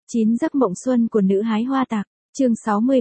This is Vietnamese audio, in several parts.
9 giấc mộng xuân của nữ hái hoa tạc, chương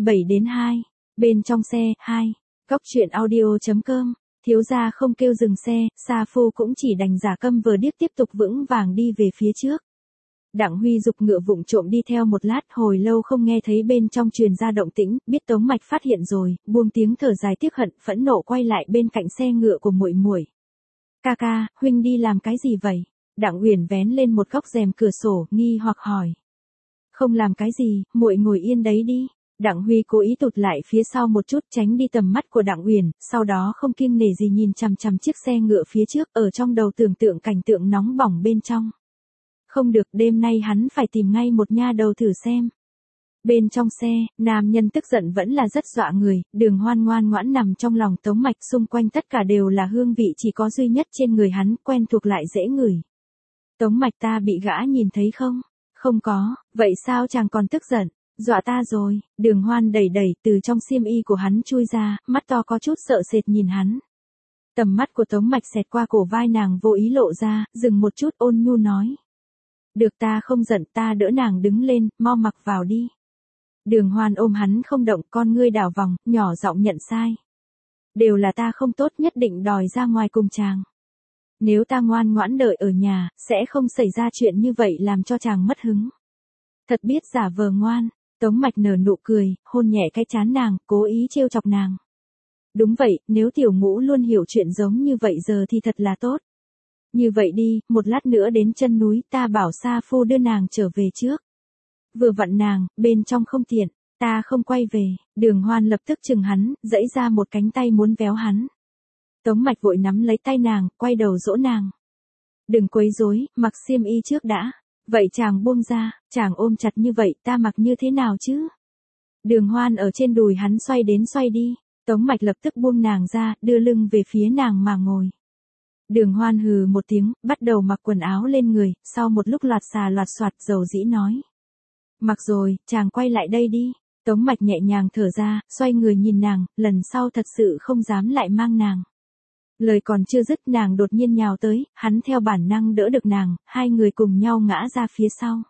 67-2, bên trong xe, 2, góc truyện audio.com, thiếu gia không kêu dừng xe, Sa Phu cũng chỉ đành giả câm vờ điếc tiếp tục vững vàng đi về phía trước. Đặng Huy giục ngựa vụng trộm đi theo một lát, hồi lâu không nghe thấy bên trong truyền ra động tĩnh, biết Tống Mạch phát hiện rồi, buông tiếng thở dài tiếc hận, phẫn nộ quay lại bên cạnh xe ngựa của muội muội. "Ca ca, huynh đi làm cái gì vậy?" Đặng Uyển vén lên một góc rèm cửa sổ, nghi hoặc hỏi. "Không làm cái gì, muội ngồi yên đấy đi." Đặng Huy cố ý tụt lại phía sau một chút tránh đi tầm mắt của Đặng Uyển, sau đó không kiêng nể gì nhìn chằm chằm chiếc xe ngựa phía trước, ở trong đầu tưởng tượng cảnh tượng nóng bỏng bên trong. Không được, đêm nay hắn phải tìm ngay một nha đầu thử xem. Bên trong xe, nam nhân tức giận vẫn là rất dọa người, Đường Hoan ngoan ngoãn nằm trong lòng Tống Mạch, xung quanh tất cả đều là hương vị chỉ có duy nhất trên người hắn, quen thuộc lại dễ ngửi. "Tống Mạch, ta bị gã nhìn thấy không?" "Không có." "Vậy sao chàng còn tức giận?" "Dọa ta rồi." Đường Hoan đẩy đẩy từ trong xiêm y của hắn chui ra, mắt to có chút sợ sệt nhìn hắn. Tầm mắt của Tống Mạch xẹt qua cổ vai nàng vô ý lộ ra, dừng một chút ôn nhu nói. "Được, ta không giận." Ta đỡ nàng đứng lên, "Mau mặc vào đi." Đường Hoan ôm hắn không động, con ngươi đảo vòng, nhỏ giọng nhận sai. "Đều là ta không tốt, nhất định đòi ra ngoài cùng chàng. Nếu ta ngoan ngoãn đợi ở nhà, sẽ không xảy ra chuyện như vậy làm cho chàng mất hứng." Thật biết giả vờ ngoan. Tống Mạch nở nụ cười, hôn nhẹ cái trán nàng, cố ý trêu chọc nàng. "Đúng vậy, nếu tiểu ngũ luôn hiểu chuyện giống như vậy giờ thì thật là tốt. Như vậy đi, một lát nữa đến chân núi, ta bảo Sa Phu đưa nàng trở về trước. Vừa vặn nàng, bên trong không tiện, ta không quay về." Đường Hoan lập tức chừng hắn, giãy ra một cánh tay muốn véo hắn. Tống Mạch vội nắm lấy tay nàng, quay đầu dỗ nàng. "Đừng quấy rối, mặc xiêm y trước đã." "Vậy chàng buông ra." "Chàng ôm chặt như vậy, ta mặc như thế nào chứ?" Đường Hoan ở trên đùi hắn xoay đến xoay đi. Tống Mạch lập tức buông nàng ra, đưa lưng về phía nàng mà ngồi. Đường Hoan hừ một tiếng, bắt đầu mặc quần áo lên người, sau một lúc loạt xà loạt soạt dầu dĩ nói. "Mặc rồi, chàng quay lại đây đi." Tống Mạch nhẹ nhàng thở ra, xoay người nhìn nàng, lần sau thật sự không dám lại mang nàng. Lời còn chưa dứt nàng đột nhiên nhào tới, hắn theo bản năng đỡ được nàng, hai người cùng nhau ngã ra phía sau.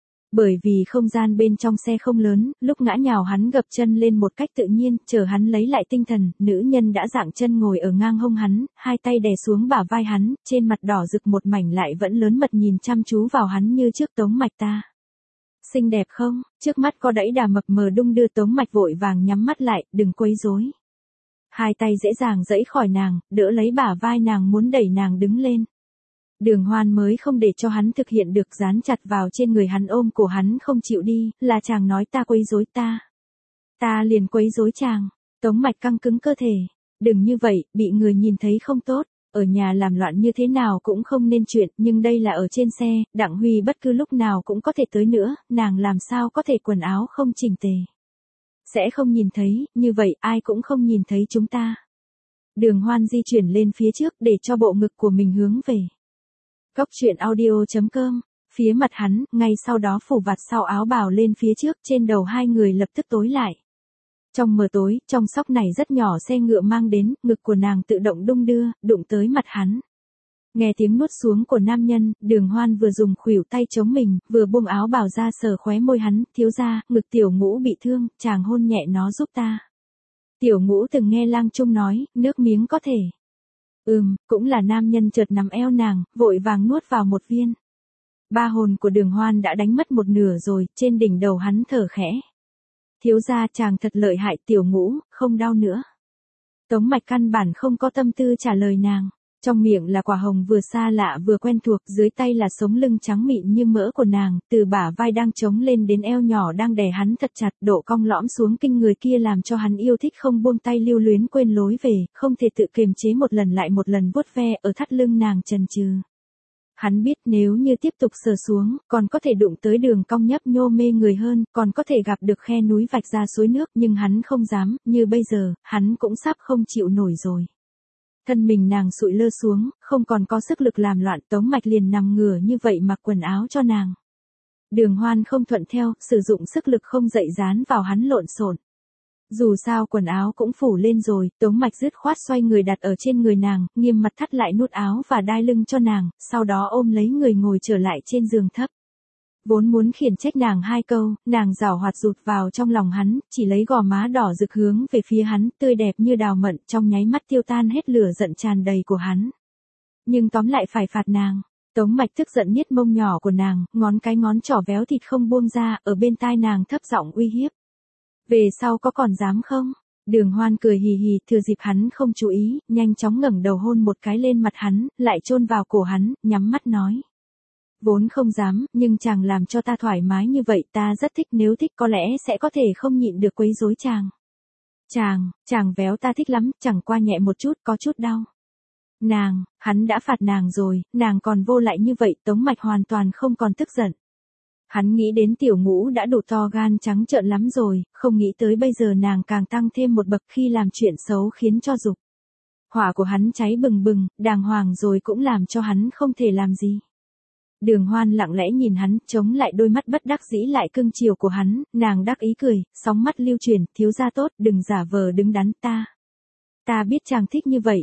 Bởi vì không gian bên trong xe không lớn, lúc ngã nhào hắn gập chân lên một cách tự nhiên, chờ hắn lấy lại tinh thần, nữ nhân đã dạng chân ngồi ở ngang hông hắn, hai tay đè xuống bả vai hắn, trên mặt đỏ rực một mảnh lại vẫn lớn mật nhìn chăm chú vào hắn như trước. "Tống Mạch ta. Xinh đẹp không?" Trước mắt có đẫy đà mập mờ đung đưa. Tống Mạch vội vàng nhắm mắt lại, "Đừng quấy rối." Hai tay dễ dàng giãy khỏi nàng, đỡ lấy bả vai nàng muốn đẩy nàng đứng lên. Đường Hoan mới không để cho hắn thực hiện được, dán chặt vào trên người hắn ôm cổ hắn không chịu đi. "Là chàng nói ta quấy rối ta. Ta liền quấy rối chàng." Tống Mạch căng cứng cơ thể. "Đừng như vậy, bị người nhìn thấy không tốt. Ở nhà làm loạn như thế nào cũng không nên chuyện, nhưng đây là ở trên xe, Đặng Huy bất cứ lúc nào cũng có thể tới nữa, nàng làm sao có thể quần áo không chỉnh tề. Sẽ không nhìn thấy, như vậy ai cũng không nhìn thấy chúng ta." Đường Hoan di chuyển lên phía trước để cho bộ ngực của mình hướng về. Góc truyện audio.com, phía mặt hắn, ngay sau đó phủ vạt sau áo bào lên phía trước, trên đầu hai người lập tức tối lại. Trong mờ tối, trong sóc này rất nhỏ xe ngựa mang đến, ngực của nàng tự động đung đưa, đụng tới mặt hắn. Nghe tiếng nuốt xuống của nam nhân, Đường Hoan vừa dùng khuỷu tay chống mình, vừa buông áo bào ra sờ khóe môi hắn. "Thiếu gia, ngực tiểu ngũ bị thương, chàng hôn nhẹ nó giúp ta." Tiểu ngũ từng nghe Lang Trung nói, nước miếng có thể. Cũng là nam nhân chợt nắm eo nàng, vội vàng nuốt vào một viên. Ba hồn của Đường Hoan đã đánh mất một nửa rồi, trên đỉnh đầu hắn thở khẽ. "Thiếu gia, chàng thật lợi hại." "Tiểu ngũ, không đau nữa." Tống Mạch căn bản không có tâm tư trả lời nàng. Trong miệng là quả hồng vừa xa lạ vừa quen thuộc, dưới tay là sống lưng trắng mịn như mỡ của nàng, từ bả vai đang trống lên đến eo nhỏ đang đè hắn thật chặt, độ cong lõm xuống kinh người kia làm cho hắn yêu thích không buông tay, lưu luyến quên lối về, không thể tự kiềm chế, một lần lại một lần vuốt ve ở thắt lưng nàng chần chừ. Hắn biết nếu như tiếp tục sờ xuống, còn có thể đụng tới đường cong nhấp nhô mê người hơn, còn có thể gặp được khe núi vạch ra suối nước, nhưng hắn không dám, như bây giờ, hắn cũng sắp không chịu nổi rồi. Thân mình nàng sụi lơ xuống, không còn có sức lực làm loạn. Tống Mạch liền nằm ngửa như vậy mặc quần áo cho nàng. Đường Hoan không thuận theo, sử dụng sức lực không dậy dán vào hắn lộn xộn. Dù sao quần áo cũng phủ lên rồi, Tống Mạch dứt khoát xoay người đặt ở trên người nàng, nghiêm mặt thắt lại nút áo và đai lưng cho nàng, sau đó ôm lấy người ngồi trở lại trên giường thấp. Vốn muốn khiển trách nàng hai câu, nàng giảo hoạt rụt vào trong lòng hắn, chỉ lấy gò má đỏ rực hướng về phía hắn, tươi đẹp như đào mận, trong nháy mắt tiêu tan hết lửa giận tràn đầy của hắn. Nhưng tóm lại phải phạt nàng. Tống Mạch tức giận niết mông nhỏ của nàng, ngón trỏ véo thịt không buông ra, ở bên tai nàng thấp giọng uy hiếp. Về sau có còn dám không? Đường Hoan cười hì hì, thừa dịp hắn không chú ý, nhanh chóng ngẩng đầu hôn một cái lên mặt hắn, lại chôn vào cổ hắn, nhắm mắt nói. Vốn không dám, nhưng chàng làm cho ta thoải mái như vậy, ta rất thích, nếu thích có lẽ sẽ có thể không nhịn được quấy rối chàng. Chàng véo ta thích lắm, chẳng qua nhẹ một chút, có chút đau. Hắn đã phạt nàng rồi, nàng còn vô lại như vậy, Tống Mạch hoàn toàn không còn tức giận. Hắn nghĩ đến Tiểu Ngũ đã đủ to gan trắng trợn lắm rồi, không nghĩ tới bây giờ nàng càng tăng thêm một bậc khi làm chuyện xấu khiến cho dục hỏa của hắn cháy bừng bừng, đàng hoàng rồi cũng làm cho hắn không thể làm gì. Đường Hoan lặng lẽ nhìn hắn, chống lại đôi mắt bất đắc dĩ lại cưng chiều của hắn, nàng đắc ý cười, sóng mắt lưu truyền, thiếu gia tốt, đừng giả vờ đứng đắn ta. Ta biết chàng thích như vậy,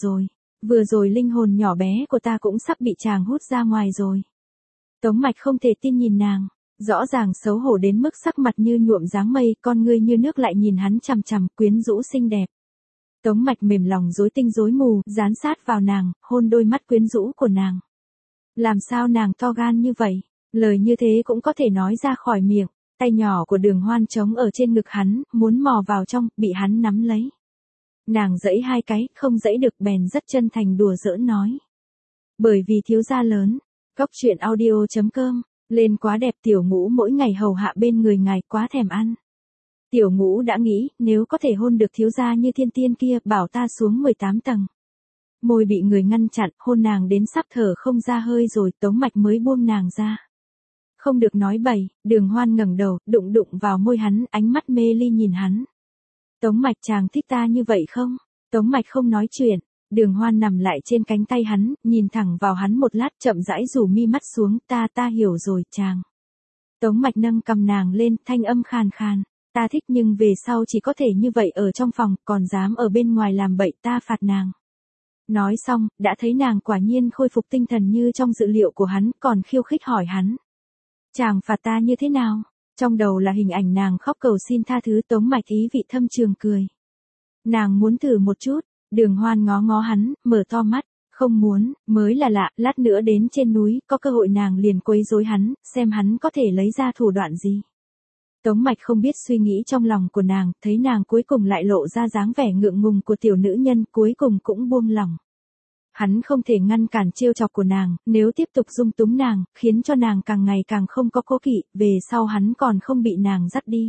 vừa rồi linh hồn nhỏ bé của ta cũng sắp bị chàng hút ra ngoài rồi. Tống Mạch không thể tin nhìn nàng, rõ ràng xấu hổ đến mức sắc mặt như nhuộm dáng mây, con ngươi như nước lại nhìn hắn chằm chằm, quyến rũ xinh đẹp. Tống Mạch mềm lòng rối tinh rối mù, dán sát vào nàng, hôn đôi mắt quyến rũ của nàng. Làm sao nàng to gan như vậy? Lời như thế cũng có thể nói ra khỏi miệng. Tay nhỏ của Đường Hoan trống ở trên ngực hắn, muốn mò vào trong, bị hắn nắm lấy. Nàng giãy hai cái, không giãy được, bèn rất chân thành đùa giỡn nói. Bởi vì thiếu gia lớn. Góc truyện audio.com. Lên quá đẹp, Tiểu Ngũ mỗi ngày hầu hạ bên người ngài, quá thèm ăn. Tiểu Ngũ đã nghĩ, nếu có thể hôn được thiếu gia như thiên tiên kia, bảo ta xuống 18 tầng. Môi bị người ngăn chặn, hôn nàng đến sắp thở không ra hơi rồi, Tống Mạch mới buông nàng ra. Không được nói bậy, Đường Hoan ngẩng đầu, đụng vào môi hắn, ánh mắt mê ly nhìn hắn. Tống Mạch, chàng thích ta như vậy không? Tống Mạch không nói chuyện, Đường Hoan nằm lại trên cánh tay hắn, nhìn thẳng vào hắn một lát, chậm rãi rủ mi mắt xuống, ta hiểu rồi, chàng. Tống Mạch nâng cầm nàng lên, thanh âm khàn khàn, ta thích, nhưng về sau chỉ có thể như vậy ở trong phòng, còn dám ở bên ngoài làm bậy, ta phạt nàng. Nói xong, đã thấy nàng quả nhiên khôi phục tinh thần như trong dự liệu của hắn, còn khiêu khích hỏi hắn. Chàng phạt ta như thế nào? Trong đầu là hình ảnh nàng khóc cầu xin tha thứ. Tống Mạch ý vị thâm trường cười. Nàng muốn thử một chút. Đường Hoan ngó hắn, mở to mắt. Không muốn, mới là lạ, lát nữa đến trên núi, có cơ hội nàng liền quấy rối hắn, xem hắn có thể lấy ra thủ đoạn gì. Tống Mạch không biết suy nghĩ trong lòng của nàng, thấy nàng cuối cùng lại lộ ra dáng vẻ ngượng ngùng của tiểu nữ nhân, cuối cùng cũng buông lòng. Hắn không thể ngăn cản trêu chọc của nàng, nếu tiếp tục dung túng nàng, khiến cho nàng càng ngày càng không có cố kỵ, về sau hắn còn không bị nàng dắt đi.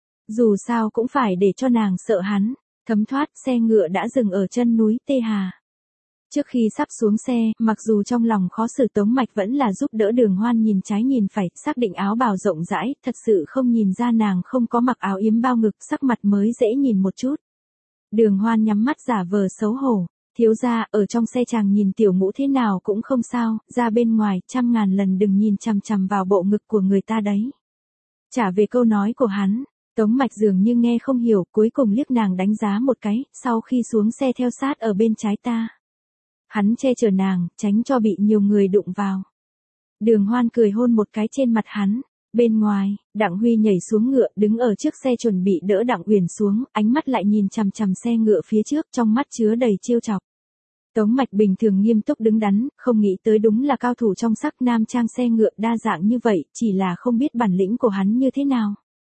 Dù sao cũng phải để cho nàng sợ hắn. Thấm thoát, xe ngựa đã dừng ở chân núi Tê Hà. Trước khi sắp xuống xe, mặc dù trong lòng khó xử, Tống Mạch vẫn là giúp đỡ Đường Hoan nhìn trái nhìn phải, xác định áo bào rộng rãi, thật sự không nhìn ra nàng không có mặc áo yếm bao ngực, sắc mặt mới dễ nhìn một chút. Đường Hoan nhắm mắt giả vờ xấu hổ. Thiếu gia, ở trong xe chàng nhìn Tiểu Ngũ thế nào cũng không sao, ra bên ngoài, 100.000 lần đừng nhìn chằm chằm vào bộ ngực của người ta đấy. Trả về câu nói của hắn, Tống Mạch dường như nghe không hiểu, cuối cùng liếc nàng đánh giá một cái, sau khi xuống xe theo sát ở bên trái ta. Hắn che chở nàng, tránh cho bị nhiều người đụng vào. Đường Hoan cười hôn một cái trên mặt hắn. Bên ngoài, Đặng Huy nhảy xuống ngựa, đứng ở trước xe chuẩn bị đỡ Đặng Uyển xuống, ánh mắt lại nhìn chằm chằm xe ngựa phía trước, trong mắt chứa đầy trêu chọc. Tống Mạch bình thường nghiêm túc đứng đắn, không nghĩ tới đúng là cao thủ trong sắc nam trang xe ngựa đa dạng như vậy, chỉ là không biết bản lĩnh của hắn như thế nào.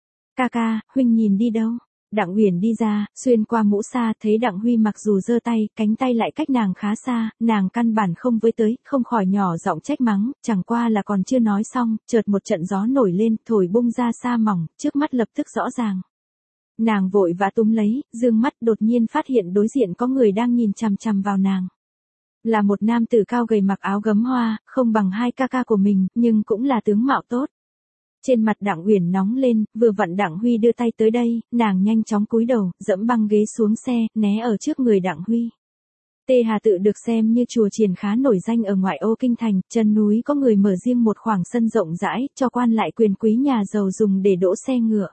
Ca, huynh nhìn đi đâu? Đặng Uyển đi ra, xuyên qua mũ sa, thấy Đặng Huy mặc dù giơ tay, cánh tay lại cách nàng khá xa, nàng căn bản không với tới, không khỏi nhỏ giọng trách mắng, chẳng qua là còn chưa nói xong, chợt một trận gió nổi lên, thổi bung ra sa mỏng, trước mắt lập tức rõ ràng. Nàng vội vã túm lấy, dương mắt đột nhiên phát hiện đối diện có người đang nhìn chằm chằm vào nàng. Là một nam tử cao gầy mặc áo gấm hoa, không bằng hai ca của mình, nhưng cũng là tướng mạo tốt. Trên mặt Đặng Uyển nóng lên, vừa vặn Đặng Huy đưa tay tới đây, nàng nhanh chóng cúi đầu, dẫm băng ghế xuống xe, né ở trước người Đặng Huy. Tê Hà Tự được xem như chùa chiền khá nổi danh ở ngoại ô kinh thành, chân núi có người mở riêng một khoảng sân rộng rãi, cho quan lại quyền quý nhà giàu dùng để đỗ xe ngựa.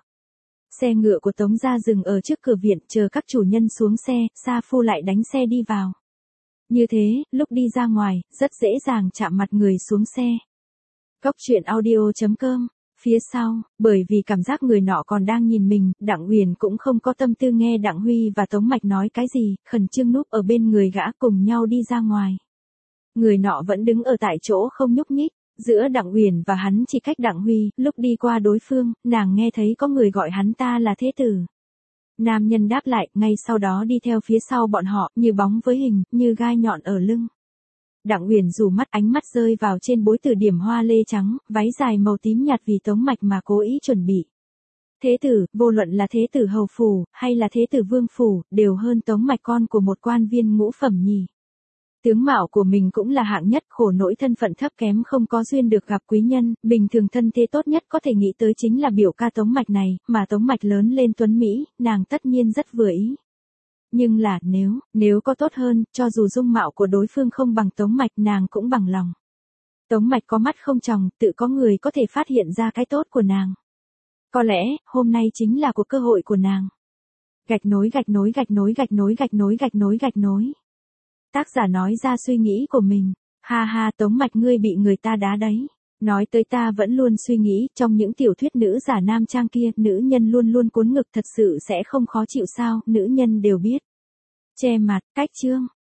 Xe ngựa của Tống gia dừng ở trước cửa viện, chờ các chủ nhân xuống xe, sa phu lại đánh xe đi vào. Như thế, lúc đi ra ngoài, rất dễ dàng chạm mặt người xuống xe. Góc truyện audio.com. Phía sau, bởi vì cảm giác người nọ còn đang nhìn mình, Đặng Uyển cũng không có tâm tư nghe Đặng Huy và Tống Mạch nói cái gì, khẩn trương núp ở bên người gã cùng nhau đi ra ngoài. Người nọ vẫn đứng ở tại chỗ không nhúc nhích, giữa Đặng Uyển và hắn chỉ cách Đặng Huy, lúc đi qua đối phương, nàng nghe thấy có người gọi hắn ta là thế tử. Nam nhân đáp lại, ngay sau đó đi theo phía sau bọn họ, như bóng với hình, như gai nhọn ở lưng. Đặng Uyển rủ mắt, ánh mắt rơi vào trên bối từ điểm hoa lê trắng, váy dài màu tím nhạt vì Tống Mạch mà cố ý chuẩn bị. Thế tử, vô luận là thế tử hầu phủ, hay là thế tử vương phủ, đều hơn Tống Mạch con của một quan viên ngũ phẩm nhì. Tướng mạo của mình cũng là hạng nhất, khổ nỗi thân phận thấp kém không có duyên được gặp quý nhân, bình thường thân thế tốt nhất có thể nghĩ tới chính là biểu ca Tống Mạch này, mà Tống Mạch lớn lên tuấn Mỹ, nàng tất nhiên rất vừa ý. Nhưng là, nếu có tốt hơn, cho dù dung mạo của đối phương không bằng Tống Mạch nàng cũng bằng lòng. Tống Mạch có mắt không tròng, tự có người có thể phát hiện ra cái tốt của nàng. Có lẽ, hôm nay chính là cuộc cơ hội của nàng. Gạch nối gạch nối gạch nối gạch nối gạch nối gạch nối gạch nối. Tác giả nói ra suy nghĩ của mình. Ha ha, Tống Mạch ngươi bị người ta đá đấy. Nói tới ta vẫn luôn suy nghĩ, trong những tiểu thuyết nữ giả nam trang kia, nữ nhân luôn luôn cuốn ngực thật sự sẽ không khó chịu sao, nữ nhân đều biết. Che mặt, cách chương.